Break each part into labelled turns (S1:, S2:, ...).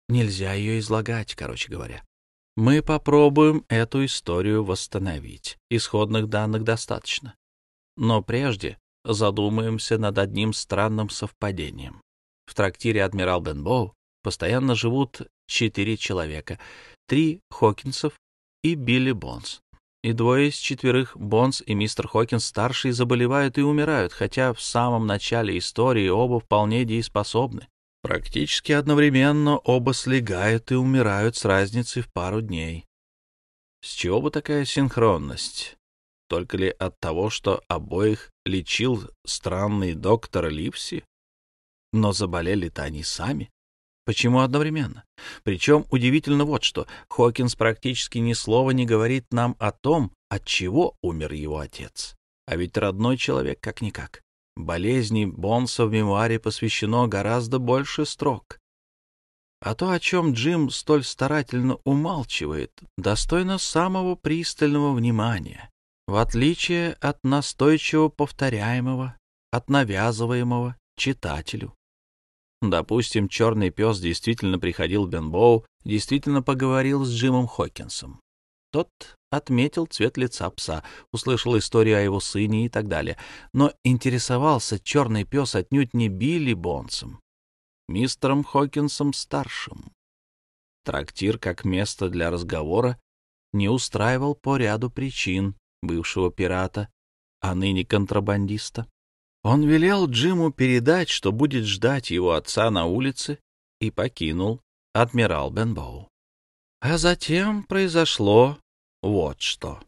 S1: Нельзя ее излагать, короче говоря. Мы попробуем эту историю восстановить. Исходных данных достаточно. Но прежде задумаемся над одним странным совпадением. В трактире «Адмирал Бенбоу» постоянно живут 4 человека, 3 Хокинсов и Билли Бонс. И двое из 4, Бонс и мистер Хокинс-старший, заболевают и умирают, хотя в самом начале истории оба вполне дееспособны. Практически одновременно оба слегают и умирают с разницей в пару дней. С чего бы такая синхронность? Только ли от того, что обоих лечил странный доктор Ливси? Но заболели-то они сами. Почему одновременно? Причем удивительно вот что. Хокинс практически ни слова не говорит нам о том, от чего умер его отец. А ведь родной человек как-никак. Болезни Бонса в мемуаре посвящено гораздо больше строк. А то, о чем Джим столь старательно умалчивает, достойно самого пристального внимания, в отличие от настойчиво повторяемого, от навязываемого читателю. Допустим, черный пес действительно приходил в Бенбоу, действительно поговорил с Джимом Хокинсом. Тот отметил цвет лица пса, услышал историю о его сыне и так далее. Но интересовался черный пес отнюдь не Билли Бонсом, мистером Хокинсом-старшим. Трактир, как место для разговора, не устраивал по ряду причин бывшего пирата, а ныне контрабандиста. Он велел Джиму передать, что будет ждать его отца на улице, и покинул адмирал Бенбоу. А затем произошло вот что.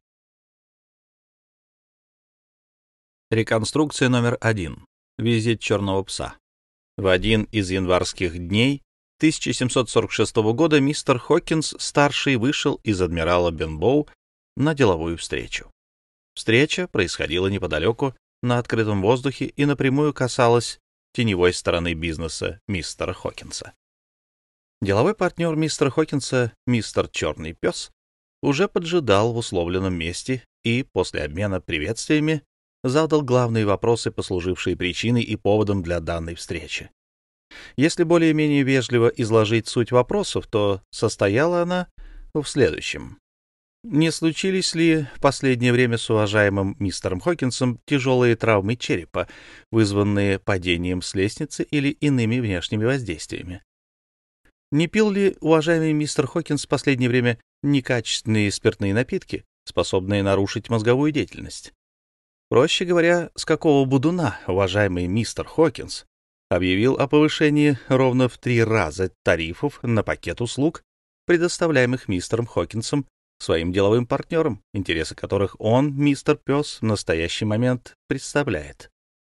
S1: Реконструкция номер 1. Визит черного пса. В один из январских дней 1746 года мистер Хокинс-старший вышел из адмирала Бенбоу на деловую встречу. Встреча происходила неподалеку, на открытом воздухе, и напрямую касалась теневой стороны бизнеса мистера Хокинса. Деловой партнер мистера Хокинса, мистер Черный Пес, уже поджидал в условленном месте и после обмена приветствиями задал главные вопросы, послужившие причиной и поводом для данной встречи. Если более-менее вежливо изложить суть вопросов, то состояла она в следующем. Не случились ли в последнее время с уважаемым мистером Хокинсом тяжелые травмы черепа, вызванные падением с лестницы или иными внешними воздействиями? Не пил ли уважаемый мистер Хокинс в последнее время некачественные спиртные напитки, способные нарушить мозговую деятельность? Проще говоря, с какого будуна уважаемый мистер Хокинс объявил о повышении ровно в 3 раза тарифов на пакет услуг, предоставляемых мистером Хокинсом своим деловым партнерам, интересы которых он, мистер Пес, в настоящий момент представляет.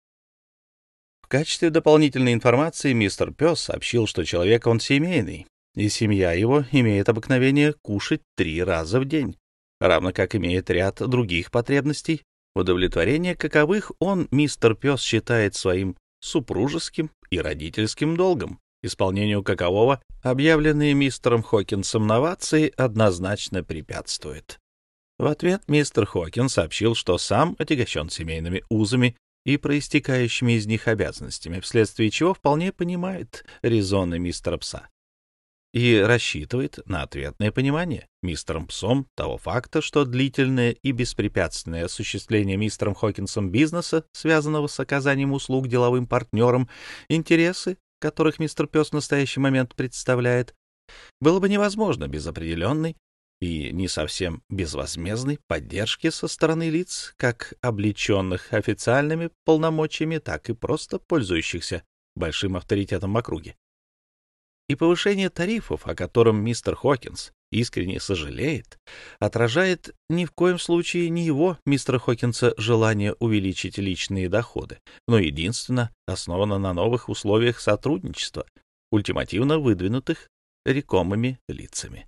S1: В качестве дополнительной информации мистер Пес сообщил, что человек он семейный, и семья его имеет обыкновение кушать 3 раза в день, равно как имеет ряд других потребностей, удовлетворение каковых он, мистер Пес, считает своим супружеским и родительским долгом, исполнению какового объявленные мистером Хокинсом новации однозначно препятствуют. В ответ мистер Хокинс сообщил, что сам отягощен семейными узами и проистекающими из них обязанностями, вследствие чего вполне понимает резоны мистера Пса и рассчитывает на ответное понимание мистером Псом того факта, что длительное и беспрепятственное осуществление мистером Хокинсом бизнеса, связанного с оказанием услуг деловым партнерам, интересы которых мистер Пес в настоящий момент представляет, было бы невозможно без определенной и не совсем безвозмездной поддержки со стороны лиц, как облеченных официальными полномочиями, так и просто пользующихся большим авторитетом в округе. И повышение тарифов, о котором мистер Хокинс искренне сожалеет, отражает ни в коем случае не его, мистера Хокинса, желание увеличить личные доходы, но единственно основано на новых условиях сотрудничества, ультимативно выдвинутых рекомыми лицами.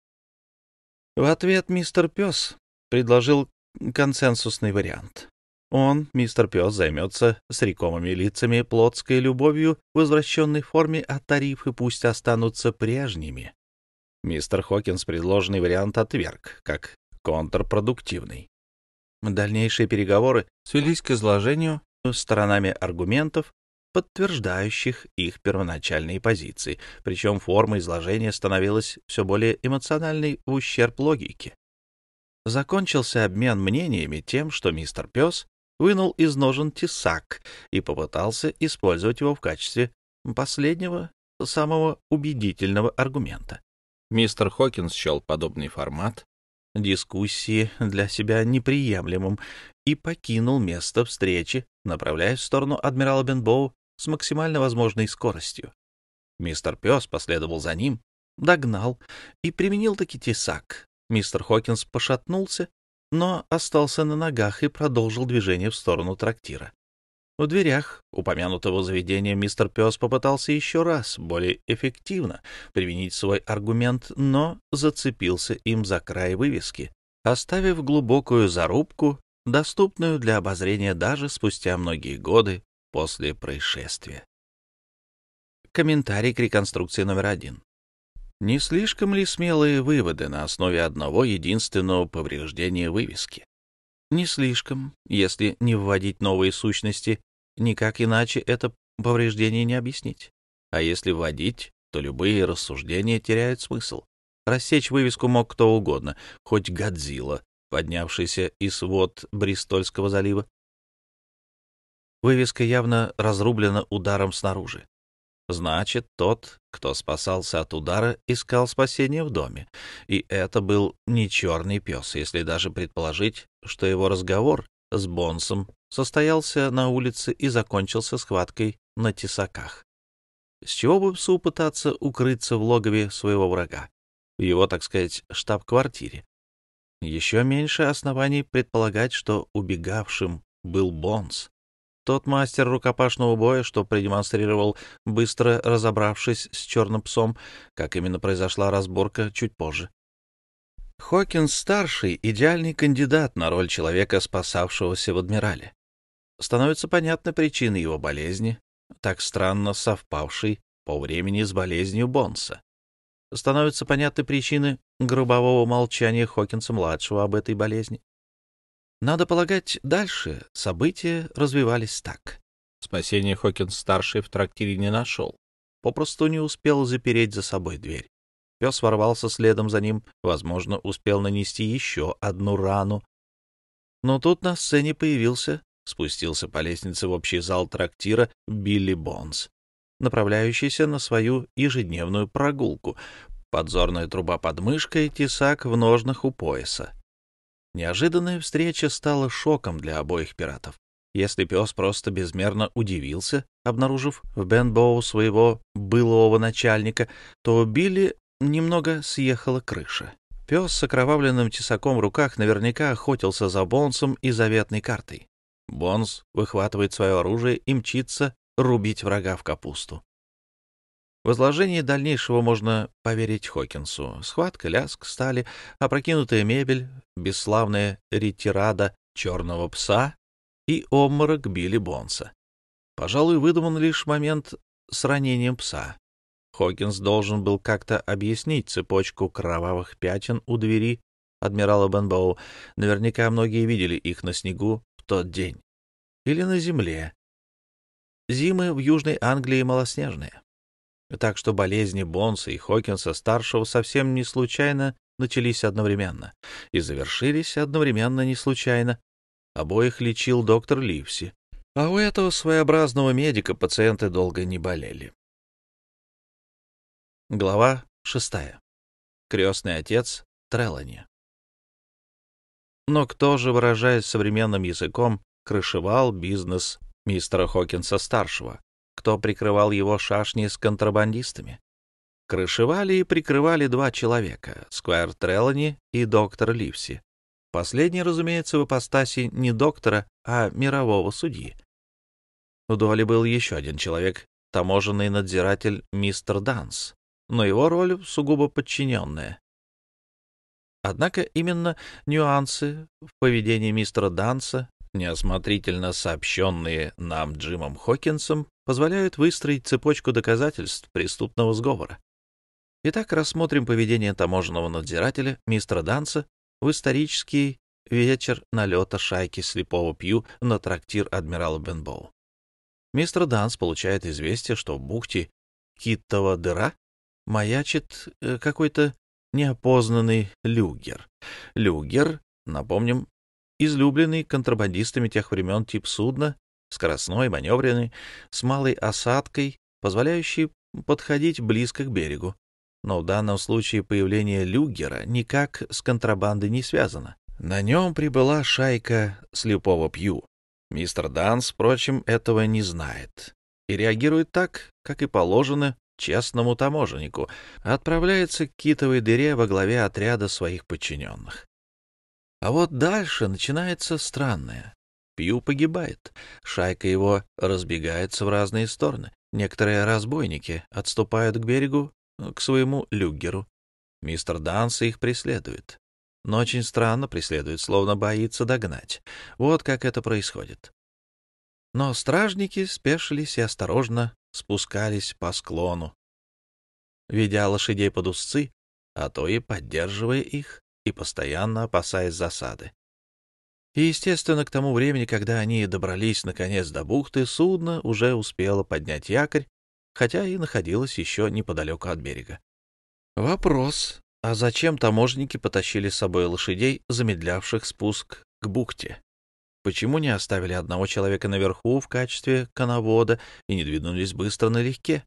S1: В ответ мистер Пес предложил консенсусный вариант. Он, мистер Пес, займется с рекомыми лицами плотской любовью в возвращенной форме, а тарифы пусть останутся прежними. Мистер Хокинс предложенный вариант отверг, как контрпродуктивный. Дальнейшие переговоры свелись к изложению сторонами аргументов подтверждающих их первоначальные позиции, причем форма изложения становилась все более эмоциональной в ущерб логике. Закончился обмен мнениями тем, что мистер Пес вынул из ножен тесак и попытался использовать его в качестве последнего, самого убедительного аргумента. Мистер Хокинс счел подобный формат дискуссии для себя неприемлемым и покинул место встречи, направляясь в сторону адмирала Бенбоу с максимально возможной скоростью. Мистер Пес последовал за ним, догнал и применил таки тесак. Мистер Хокинс пошатнулся, но остался на ногах и продолжил движение в сторону трактира. В дверях упомянутого заведения мистер Пес попытался еще раз, более эффективно, применить свой аргумент, но зацепился им за край вывески, оставив глубокую зарубку, доступную для обозрения даже спустя многие годы после происшествия. Комментарий к реконструкции номер 1. Не слишком ли смелые выводы на основе одного единственного повреждения вывески? Не слишком, если не вводить новые сущности. Никак иначе это повреждение не объяснить. А если вводить, то любые рассуждения теряют смысл. Рассечь вывеску мог кто угодно, хоть Годзилла, поднявшийся из вод Бристольского залива. Вывеска явно разрублена ударом снаружи. Значит, тот, кто спасался от удара, искал спасения в доме. И это был не черный пес, если даже предположить, что его разговор с Бонсом состоялся на улице и закончился схваткой на тесаках. С чего бы псу пытаться укрыться в логове своего врага, в его, так сказать, штаб-квартире? Еще меньше оснований предполагать, что убегавшим был Бонс, тот мастер рукопашного боя, что продемонстрировал, быстро разобравшись с черным псом, как именно произошла разборка чуть позже. Хокинс-старший — идеальный кандидат на роль человека, спасавшегося в «Адмирале». Становится понятна причина его болезни, так странно совпавшей по времени с болезнью Бонса. Становятся понятны причины гробового молчания Хокинса-младшего об этой болезни. Надо полагать, дальше события развивались так. Спасения Хокинс-старший в трактире не нашел, попросту не успел запереть за собой дверь. Пес ворвался следом за ним, возможно, успел нанести еще одну рану. Но тут на сцене спустился по лестнице в общий зал трактира Билли Бонс, направляющийся на свою ежедневную прогулку. Подзорная труба под мышкой, тесак в ножнах у пояса. Неожиданная встреча стала шоком для обоих пиратов. Если пес просто безмерно удивился, обнаружив в Бенбоу своего былого начальника, то Билли немного съехала крыша. Пес с окровавленным тесаком в руках наверняка охотился за Бонсом и заветной картой. Бонс выхватывает свое оружие и мчится рубить врага в капусту. В изложении дальнейшего можно поверить Хокинсу. Схватка, лязг стали, опрокинутая мебель, бесславная ретирада черного пса и обморок Билли Бонса. Пожалуй, выдуман лишь момент с ранением пса. Хокинс должен был как-то объяснить цепочку кровавых пятен у двери адмирала Бенбоу. Наверняка многие видели их на снегу в тот день. Или на земле. Зимы в Южной Англии малоснежные. Так что болезни Бонса и Хокинса-старшего совсем не случайно начались одновременно и завершились одновременно не случайно. Обоих лечил доктор Ливси, а у этого своеобразного медика пациенты долго не болели. Глава 6. Крестный отец Трелани. Но кто же, выражаясь современным языком, крышевал бизнес мистера Хокинса-старшего? Кто прикрывал его шашни с контрабандистами? Крышевали и прикрывали два человека — сквайр Трелани и доктор Ливси. Последний, разумеется, в ипостаси не доктора, а мирового судьи. В доле был еще один человек — таможенный надзиратель мистер Данс, но его роль сугубо подчиненная. Однако именно нюансы в поведении мистера Данса, неосмотрительно сообщенные нам Джимом Хокинсом, позволяют выстроить цепочку доказательств преступного сговора. Итак, рассмотрим поведение таможенного надзирателя мистера Данса в исторический вечер налета шайки слепого Пью на трактир адмирала Бенбоу. Мистер Данс получает известие, что в бухте Китова дыра маячит какой-то неопознанный люгер. Люгер, напомним, излюбленный контрабандистами тех времен тип судна, скоростной, маневренный, с малой осадкой, позволяющий подходить близко к берегу. Но в данном случае появление люгера никак с контрабандой не связано. На нем прибыла шайка слепого Пью. Мистер Данс, впрочем, этого не знает и реагирует так, как и положено честному таможеннику, отправляется к китовой дыре во главе отряда своих подчиненных. А вот дальше начинается странное. Пью погибает, шайка его разбегается в разные стороны. Некоторые разбойники отступают к берегу, к своему люгеру. Мистер Данс их преследует. Но очень странно преследует, словно боится догнать. Вот как это происходит. Но стражники спешились и осторожно спускались по склону, ведя лошадей под узцы, а то и поддерживая их и постоянно опасаясь засады. И, естественно, к тому времени, когда они добрались наконец до бухты, судно уже успело поднять якорь, хотя и находилось еще неподалеку от берега. Вопрос: а зачем таможенники потащили с собой лошадей, замедлявших спуск к бухте? Почему не оставили одного человека наверху в качестве коновода и не двинулись быстро налегке?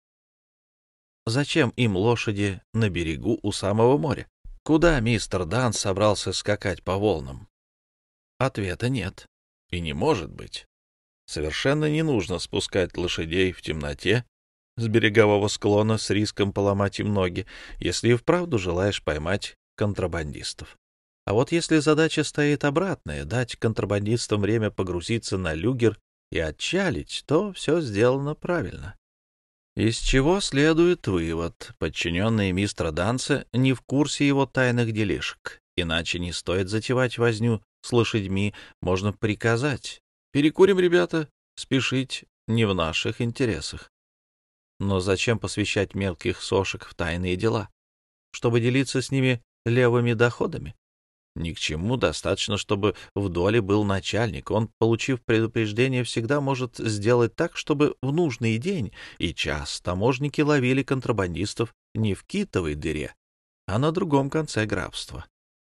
S1: Зачем им лошади на берегу у самого моря? Куда мистер Данс собрался скакать по волнам? Ответа нет. И не может быть. Совершенно не нужно спускать лошадей в темноте с берегового склона с риском поломать им ноги, если и вправду желаешь поймать контрабандистов. А вот если задача стоит обратная — дать контрабандистам время погрузиться на люгер и отчалить, то все сделано правильно. Из чего следует вывод: подчиненные мистера Данса не в курсе его тайных делишек, иначе не стоит затевать возню с лошадьми, можно приказать: «Перекурим, ребята, спешить не в наших интересах». Но зачем посвящать мелких сошек в тайные дела? Чтобы делиться с ними левыми доходами? Ни к чему, достаточно, чтобы в доле был начальник. Он, получив предупреждение, всегда может сделать так, чтобы в нужный день и час таможники ловили контрабандистов не в китовой дыре, а на другом конце графства.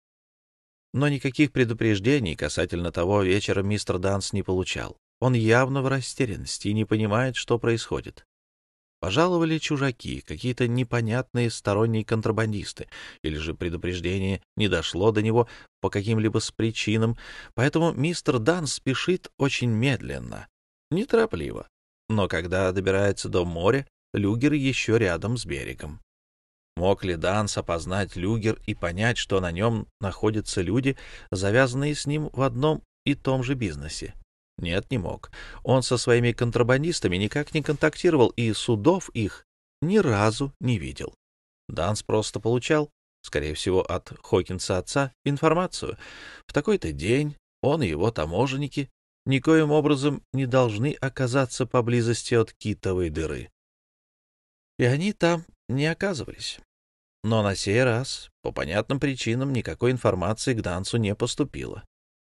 S1: Но никаких предупреждений касательно того вечера мистер Данс не получал. Он явно в растерянности и не понимает, что происходит. Пожаловали чужаки, какие-то непонятные сторонние контрабандисты, или же предупреждение не дошло до него по каким-либо причинам, поэтому мистер Данс спешит очень медленно, неторопливо. Но когда добирается до моря, люгер еще рядом с берегом. Мог ли Данс опознать люгер и понять, что на нем находятся люди, завязанные с ним в одном и том же бизнесе? Нет, не мог. Он со своими контрабандистами никак не контактировал и судов их ни разу не видел. Данс просто получал, скорее всего, от Хокинса отца, информацию. В такой-то день он и его таможенники никоим образом не должны оказаться поблизости от китовой дыры. И они там не оказывались. Но на сей раз, по понятным причинам, никакой информации к Дансу не поступило.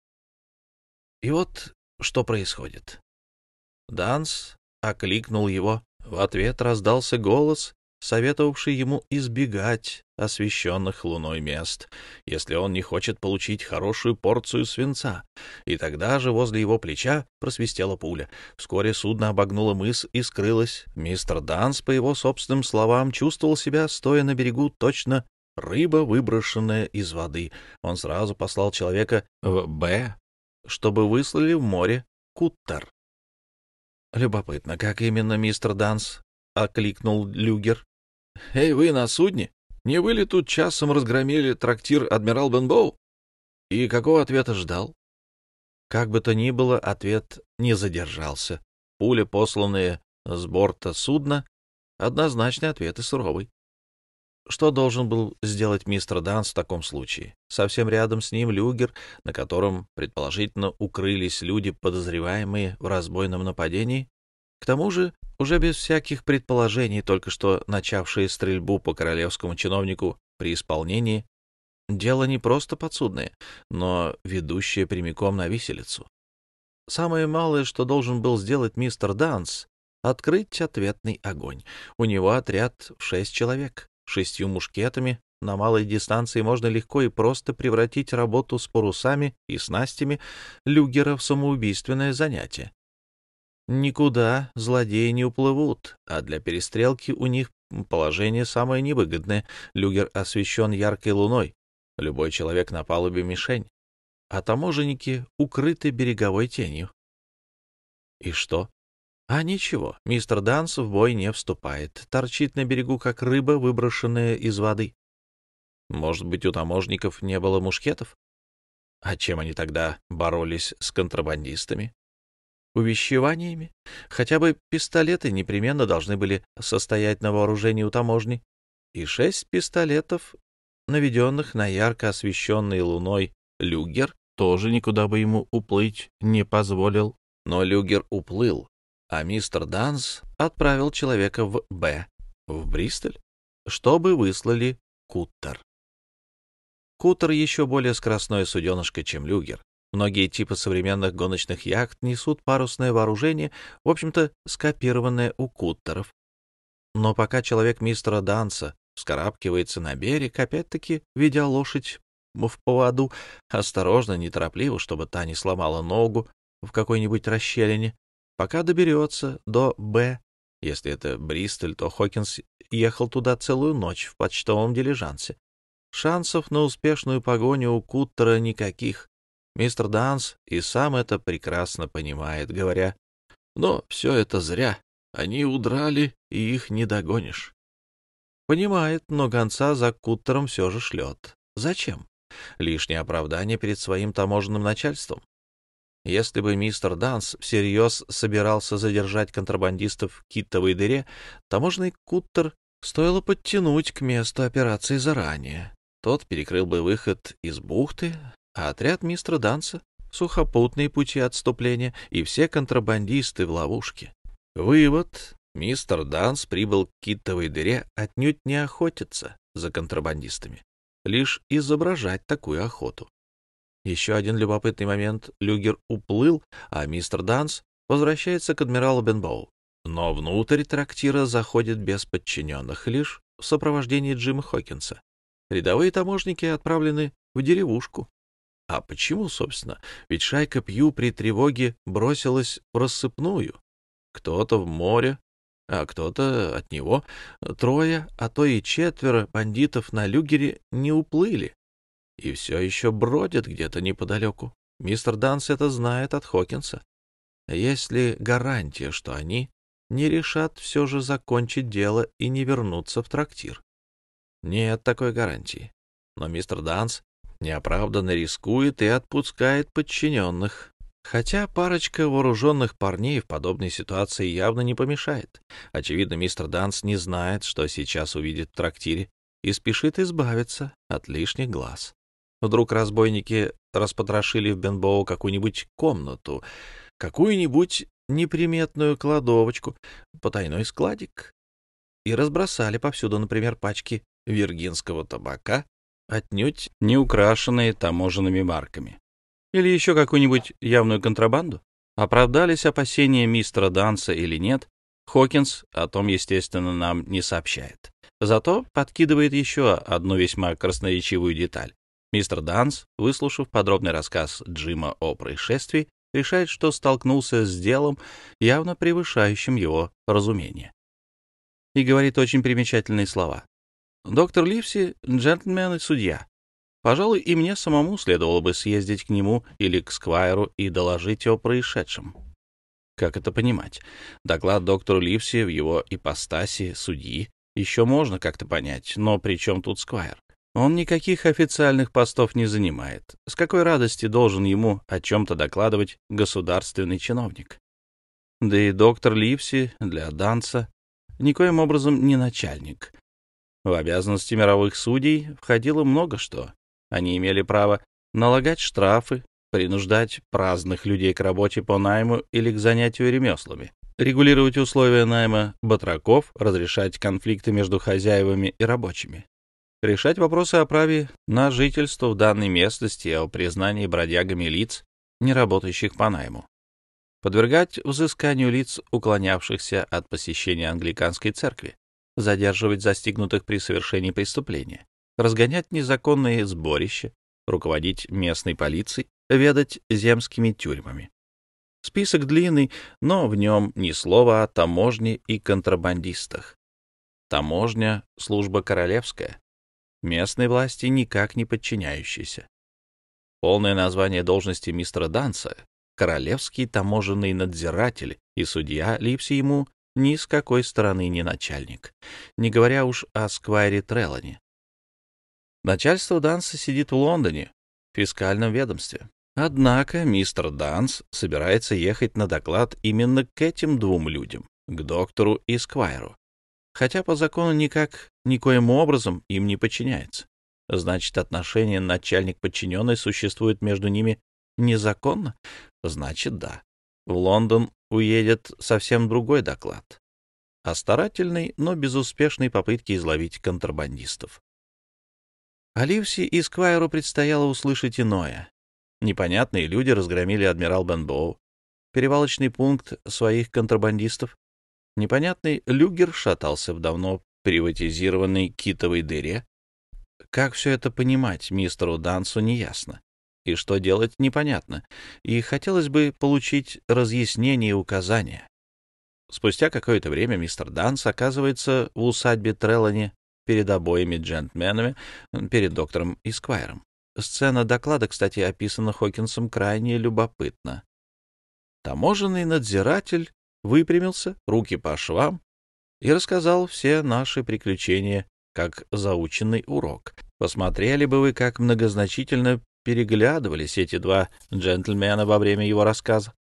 S1: И вот что происходит. Данс окликнул его. В ответ раздался голос, советовавший ему избегать освещенных луной мест, если он не хочет получить хорошую порцию свинца. И тогда же возле его плеча просвистела пуля. Вскоре судно обогнуло мыс и скрылось. Мистер Данс, по его собственным словам, чувствовал себя, стоя на берегу, точно рыба, выброшенная из воды. Он сразу послал человека в «Б», чтобы выслали в море куттер. Любопытно, как именно мистер Данс окликнул люгер. «Эй, вы на судне? Не вы ли тут часом разгромили трактир «Адмирал Бенбоу»?» И какого ответа ждал? Как бы то ни было, ответ не задержался. Пуля, посланная с борта судна, однозначный ответ и суровый. Что должен был сделать мистер Данс в таком случае? Совсем рядом с ним люгер, на котором, предположительно, укрылись люди, подозреваемые в разбойном нападении. К тому же, уже без всяких предположений, только что начавшие стрельбу по королевскому чиновнику при исполнении, дело не просто подсудное, но ведущее прямиком на виселицу. Самое малое, что должен был сделать мистер Данс, открыть ответный огонь. У него отряд в 6 человек. 6 мушкетами на малой дистанции можно легко и просто превратить работу с парусами и снастями люгера в самоубийственное занятие. Никуда злодеи не уплывут, а для перестрелки у них положение самое невыгодное. Люгер освещен яркой луной. Любой человек на палубе — мишень, а таможенники укрыты береговой тенью. И что? А ничего, мистер Данс в бой не вступает, торчит на берегу, как рыба, выброшенная из воды. Может быть, у таможников не было мушкетов? А чем они тогда боролись с контрабандистами? Увещеваниями? Хотя бы пистолеты непременно должны были состоять на вооружении у таможни. И 6 пистолетов, наведенных на ярко освещенный луной люгер, тоже никуда бы ему уплыть не позволил. Но люгер уплыл, а мистер Данс отправил человека в Бристоль, чтобы выслали куттер. Куттер еще более скоростное суденышко, чем люгер. Многие типы современных гоночных яхт несут парусное вооружение, в общем-то, скопированное у куттеров. Но пока человек мистера Данса вскарабкивается на берег, опять-таки, ведя лошадь в поводу, осторожно, неторопливо, чтобы та не сломала ногу в какой-нибудь расщелине, пока доберется до Если это Бристоль, то Хокинс ехал туда целую ночь в почтовом дилижансе. Шансов на успешную погоню у куттера никаких. Мистер Данс и сам это прекрасно понимает, говоря: «Но все это зря. Они удрали, и их не догонишь». Понимает, но гонца за куттером все же шлет. Зачем? Лишнее оправдание перед своим таможенным начальством. Если бы мистер Данс всерьез собирался задержать контрабандистов в Китовой дыре, таможенный куттер стоило подтянуть к месту операции заранее. Тот перекрыл бы выход из бухты, а отряд мистера Данса — сухопутные пути отступления, и все контрабандисты в ловушке. Вывод: мистер Данс прибыл к Китовой дыре отнюдь не охотиться за контрабандистами, лишь изображать такую охоту. Еще один любопытный момент: люгер уплыл, а мистер Данс возвращается к адмиралу Бенбоу. Но внутрь трактира заходит без подчиненных, лишь в сопровождении Джима Хокинса. Рядовые таможники отправлены в деревушку. А почему, собственно? Ведь шайка Пью при тревоге бросилась в рассыпную. Кто-то в море, а кто-то от него. 3, а то и 4 бандитов на люгере не уплыли и все еще бродят где-то неподалеку. Мистер Данс это знает от Хокинса. Есть ли гарантия, что они не решат все же закончить дело и не вернуться в трактир? Нет такой гарантии. Но мистер Данс неоправданно рискует и отпускает подчиненных. Хотя парочка вооруженных парней в подобной ситуации явно не помешает. Очевидно, мистер Данс не знает, что сейчас увидит в трактире, и спешит избавиться от лишних глаз. Вдруг разбойники распотрошили в Бенбоу какую-нибудь комнату, какую-нибудь неприметную кладовочку, потайной складик, и разбросали повсюду, например, пачки виргинского табака, отнюдь не украшенные таможенными марками. Или еще какую-нибудь явную контрабанду? Оправдались опасения мистера Данса или нет, Хокинс о том, естественно, нам не сообщает. Зато подкидывает еще одну весьма красноречивую деталь. Мистер Данс, выслушав подробный рассказ Джима о происшествии, решает, что столкнулся с делом, явно превышающим его разумение. И говорит очень примечательные слова. «Доктор Ливси — джентльмен и судья. Пожалуй, и мне самому следовало бы съездить к нему или к Сквайру и доложить о происшедшем». Как это понимать? Доклад доктору Ливси в его ипостаси судьи еще можно как-то понять, но при чем тут Сквайр? Он никаких официальных постов не занимает. С какой радости должен ему о чем-то докладывать государственный чиновник? Да и доктор Ливси для Данса никоим образом не начальник. В обязанности мировых судей входило много что. Они имели право налагать штрафы, принуждать праздных людей к работе по найму или к занятию ремеслами, регулировать условия найма батраков, разрешать конфликты между хозяевами и рабочими, решать вопросы о праве на жительство в данной местности и о признании бродягами лиц, не работающих по найму. подвергать взысканию лиц, уклонявшихся от посещения англиканской церкви, задерживать застигнутых при совершении преступления, разгонять незаконные сборища, руководить местной полицией, ведать земскими тюрьмами. Список длинный, но в нем ни слова о таможне и контрабандистах. Таможня — служба королевская, местной власти никак не подчиняющейся. Полное название должности мистера Данса — королевский таможенный надзиратель, и судья Ливси ему ни с какой стороны не начальник, не говоря уж о сквайре Трелани. Начальство Данса сидит в Лондоне, в фискальном ведомстве. Однако мистер Данс собирается ехать на доклад именно к этим двум людям, к доктору и сквайру, хотя по закону никоим образом им не подчиняется. Значит, отношение начальник-подчиненный существует между ними незаконно? Значит, да. В Лондон уедет совсем другой доклад о старательной, но безуспешной попытке изловить контрабандистов. А Ливси и сквайру предстояло услышать иное. Непонятные люди разгромили адмирал Бенбоу, перевалочный пункт своих контрабандистов. Непонятный люгер шатался в давно приватизированной китовой дыре. Как все это понимать мистеру Дансу неясно, и что делать непонятно, и хотелось бы получить разъяснение и указания. Спустя какое-то время мистер Данс оказывается в усадьбе Трелани перед обоими джентльменами, перед доктором и сквайром. Сцена доклада, кстати, описана Хокинсом крайне любопытно. Таможенный надзиратель выпрямился, руки по швам, и рассказал все наши приключения как заученный урок. Посмотрели бы вы, как многозначительно переглядывались эти два джентльмена во время его рассказа.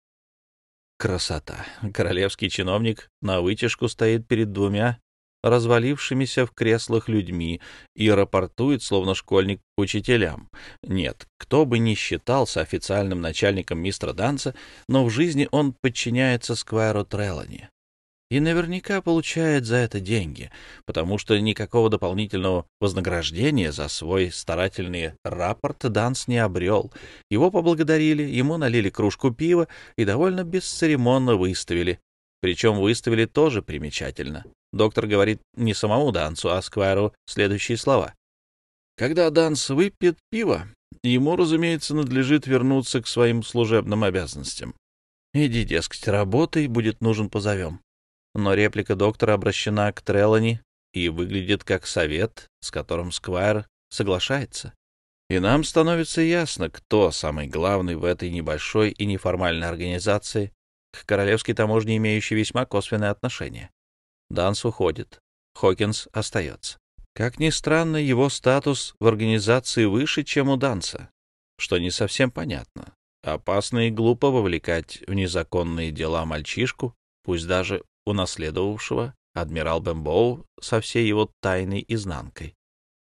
S1: Красота! Королевский чиновник на вытяжку стоит перед двумя развалившимися в креслах людьми и рапортует, словно школьник, учителям. Нет, кто бы ни считался официальным начальником мистера Данса, но в жизни он подчиняется сквайру Трелани. И наверняка получает за это деньги, потому что никакого дополнительного вознаграждения за свой старательный рапорт Данс не обрел. Его поблагодарили, ему налили кружку пива и довольно бесцеремонно выставили. Причем выставили тоже примечательно. Доктор говорит не самому Дансу, а сквайру следующие слова. Когда Данс выпьет пиво, ему, разумеется, надлежит вернуться к своим служебным обязанностям. Иди, дескать, работай, будет нужен, позовем. Но реплика доктора обращена к Трелани и выглядит как совет, с которым сквайр соглашается. И нам становится ясно, кто самый главный в этой небольшой и неформальной организации, к королевской таможне имеющей весьма косвенное отношение. Данс уходит, Хокинс остается. Как ни странно, его статус в организации выше, чем у Данса, что не совсем понятно. Опасно и глупо вовлекать в незаконные дела мальчишку, пусть даже унаследовавшего адмирал Бенбоу со всей его тайной изнанкой.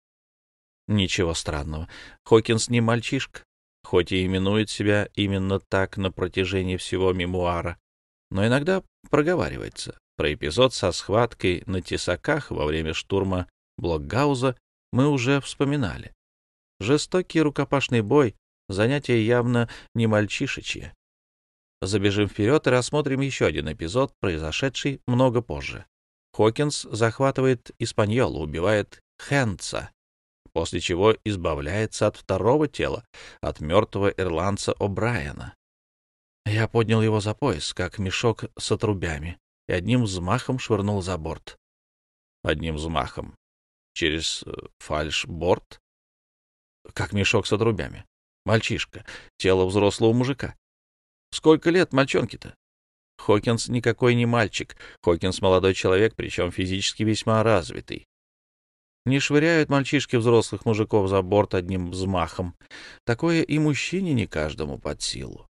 S1: Ничего странного. Хокинс не мальчишка, хоть и именует себя именно так на протяжении всего мемуара, но иногда проговаривается. Про эпизод со схваткой на тесаках во время штурма Блокгауза мы уже вспоминали. Жестокий рукопашный бой — занятие явно не мальчишечье. Забежим вперед и рассмотрим еще один эпизод, произошедший много позже. Хокинс захватывает Испаньолу, убивает Хэнца, после чего избавляется от второго тела, от мертвого ирландца О'Брайена. Я поднял его за пояс, как мешок с отрубями, и одним взмахом швырнул за борт. Одним взмахом. Через фальшборд? Как мешок с отрубями. Мальчишка. Тело взрослого мужика. Сколько лет мальчонке-то? Хокинс никакой не мальчик. Хокинс молодой человек, причем физически весьма развитый. Не швыряют мальчишки взрослых мужиков за борт одним взмахом. Такое и мужчине не каждому под силу.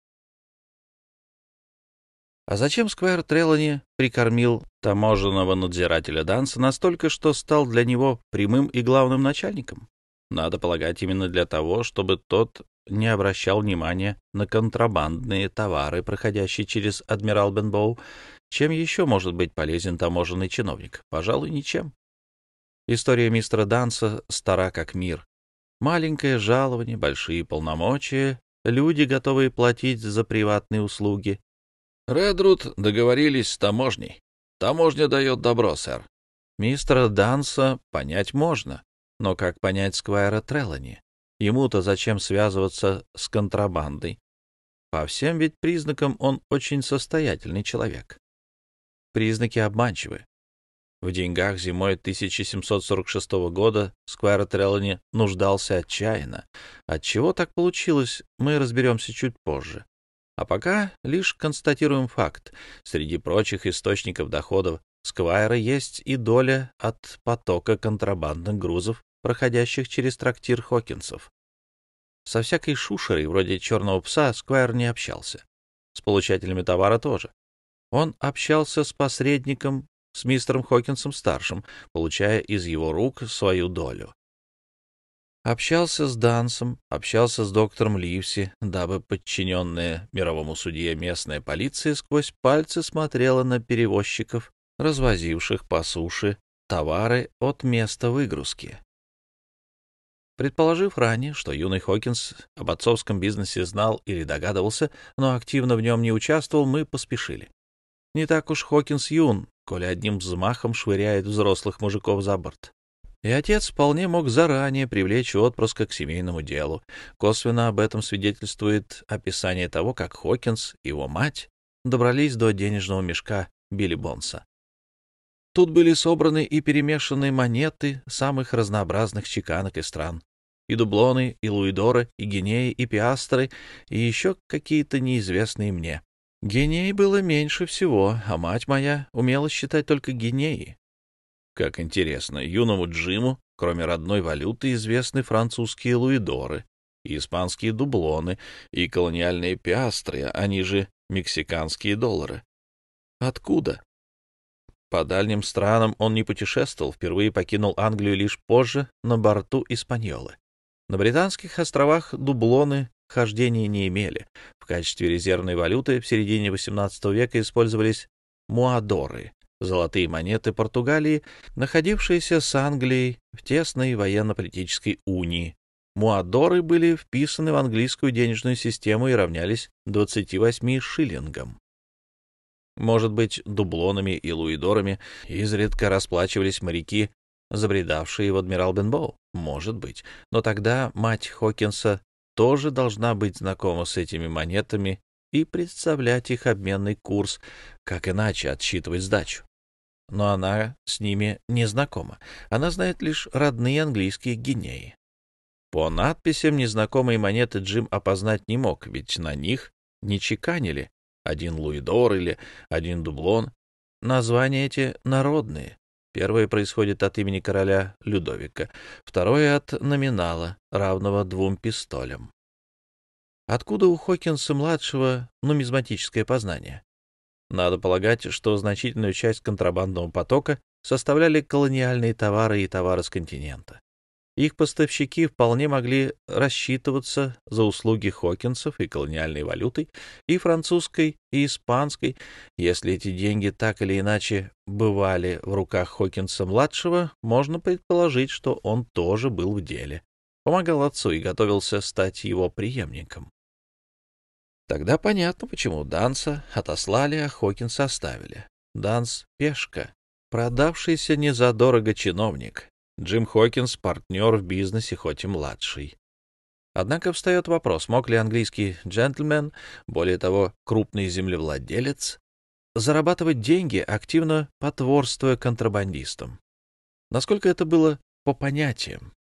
S1: А зачем сквайр Трелани прикормил таможенного надзирателя Данса настолько, что стал для него прямым и главным начальником? Надо полагать, именно для того, чтобы тот не обращал внимания на контрабандные товары, проходящие через адмирал Бенбоу. Чем еще может быть полезен таможенный чиновник? Пожалуй, ничем. История мистера Данса стара как мир. Маленькое жалование, большие полномочия, люди, готовые платить за приватные услуги. Редруд договорились с таможней. Таможня дает добро, сэр. Мистера Данса понять можно, но как понять Сквайра Трелани? Ему-то зачем связываться с контрабандой? По всем ведь признакам он очень состоятельный человек. Признаки обманчивы. В деньгах зимой 1746 года Сквайр Трелани нуждался отчаянно. Отчего так получилось, мы разберемся чуть позже. А пока лишь констатируем факт. Среди прочих источников доходов Сквайра есть и доля от потока контрабандных грузов, проходящих через трактир Хокинсов. Со всякой шушерой, вроде «Черного пса», Сквайр не общался. С получателями товара тоже. Он общался с посредником, с мистером Хокинсом-старшим, получая из его рук свою долю. Общался с Дансом, общался с доктором Ливси, дабы подчиненная мировому судье местная полиция сквозь пальцы смотрела на перевозчиков, развозивших по суше товары от места выгрузки. Предположив ранее, что юный Хокинс об отцовском бизнесе знал или догадывался, но активно в нем не участвовал, мы поспешили. Не так уж Хокинс юн, коли одним взмахом швыряет взрослых мужиков за борт. И отец вполне мог заранее привлечь отпрыска к семейному делу. Косвенно об этом свидетельствует описание того, как Хокинс и его мать добрались до денежного мешка Билли Бонса. Тут были собраны и перемешаны монеты самых разнообразных чеканок и стран. И дублоны, и луидоры, и гинеи, и пиастры, и еще какие-то неизвестные мне. Гиней было меньше всего, а мать моя умела считать только гинеи. Как интересно, юному Джиму, кроме родной валюты, известны французские луидоры, и испанские дублоны, и колониальные пиастры, они же мексиканские доллары. Откуда? По дальним странам он не путешествовал, впервые покинул Англию лишь позже на борту Испаньолы. На Британских островах дублоны хождения не имели. В качестве резервной валюты в середине XVIII века использовались муадоры, золотые монеты Португалии, находившиеся с Англией в тесной военно-политической унии. Муадоры были вписаны в английскую денежную систему и равнялись 28 шиллингам. Может быть, дублонами и луидорами изредка расплачивались моряки, забредавшие в адмирал Бенбоу? Может быть. Но тогда мать Хокинса тоже должна быть знакома с этими монетами и представлять их обменный курс, как иначе отсчитывать сдачу. Но она с ними не знакома. Она знает лишь родные английские гинеи. По надписям незнакомые монеты Джим опознать не мог, ведь на них не чеканили один луидор или один дублон. Названия эти народные. Первое происходит от имени короля Людовика, второе — от номинала, равного 2 пистолям. Откуда у Хокинса-младшего нумизматическое познание? Надо полагать, что значительную часть контрабандного потока составляли колониальные товары и товары с континента. Их поставщики вполне могли рассчитываться за услуги Хокинсов и колониальной валютой, и французской, и испанской. Если эти деньги так или иначе бывали в руках Хокинса-младшего, можно предположить, что он тоже был в деле, помогал отцу и готовился стать его преемником. Тогда понятно, почему Данса отослали, а Хокинса оставили. Данс — пешка, продавшийся незадорого чиновник. Джим Хокинс — партнер в бизнесе, хоть и младший. Однако встает вопрос, мог ли английский джентльмен, более того, крупный землевладелец, зарабатывать деньги, активно потворствуя контрабандистам? Насколько это было по понятиям?